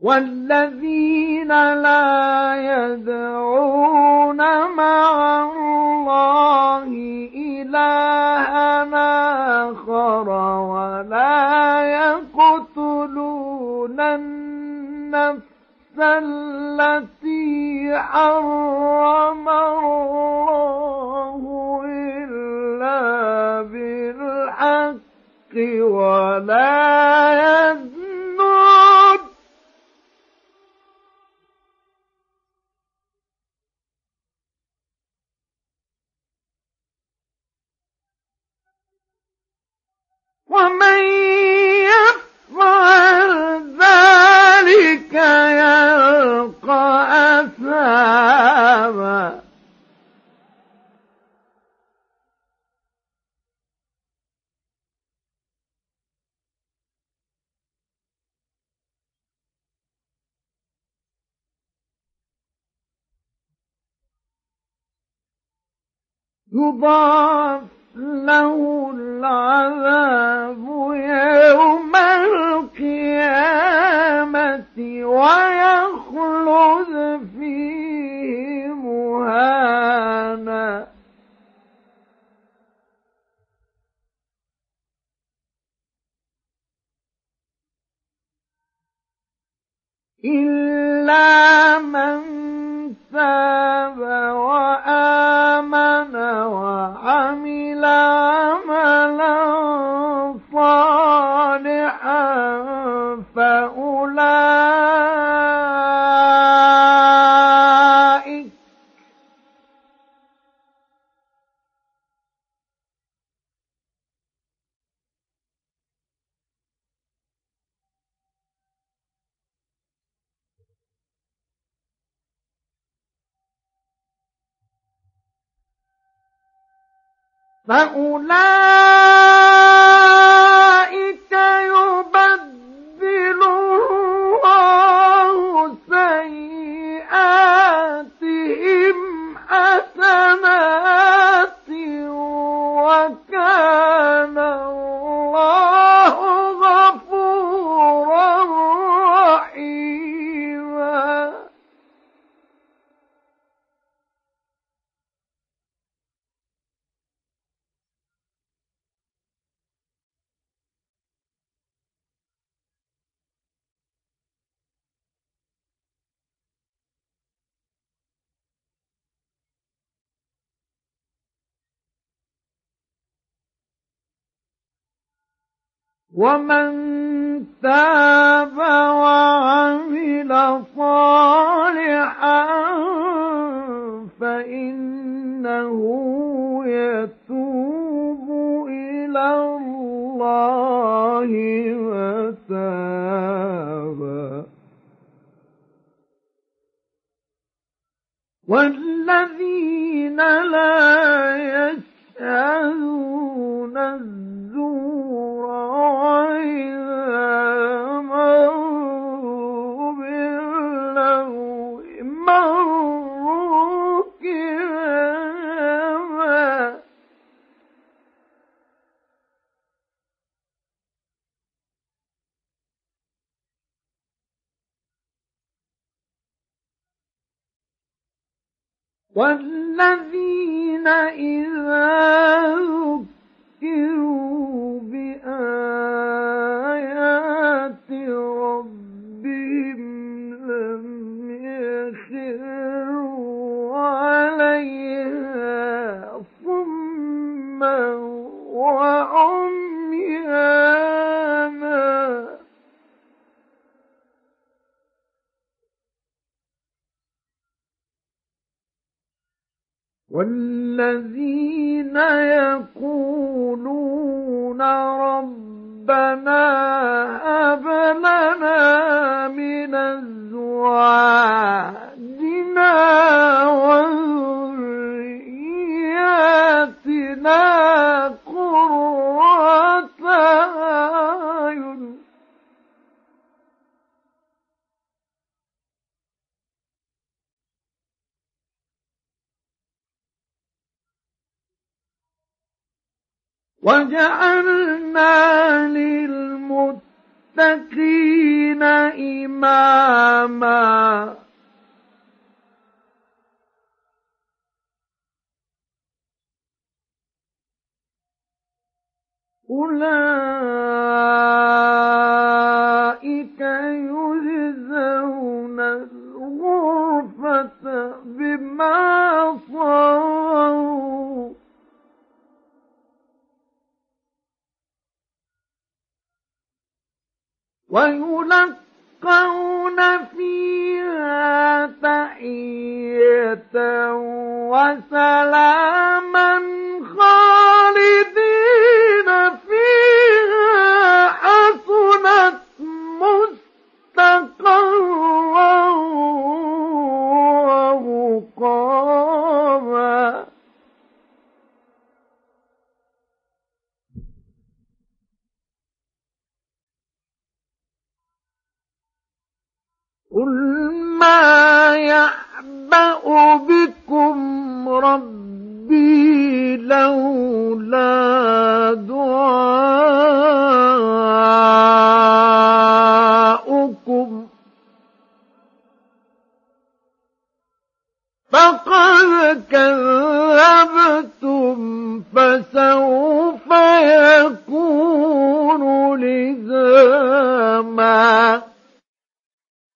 والذين لا يدعون مع الله إلهًا آخر ولا يقتلون النفس التي حرم الله إلا بالحق ولا يزنون ومن يفعل ذلك يلقى أثاما يضاعف له العذاب يوم القيامة ويخلد فيه مهانا إلا من تاب وآمن وعمل عملا صالحا فأولئك يبدل الله سيئاتهم حسنات وكان الله غفورا رحيما ومن تاب وعمل صالحا فإنه يتوب إلى الله متابا والذين لا يشهدون الزور وإذا مروا باللغو مروا كراما والذين إذا ذكروا بآيات ربهم لم يخروا عليها صما وعميانا والذين يقولون ربنا هب لنا من أزواجنا وذرياتنا قرة أعين وجعلنا للمتقين إماما حماما أولئك يجزون الغرفة بما صبروا ويلقون فيها تحية وسلاما خالدين فيها حسنت مستقرا ومقاما قل ما يعبأ بكم ربي لولا دعاؤكم فقد كذبتم فسوف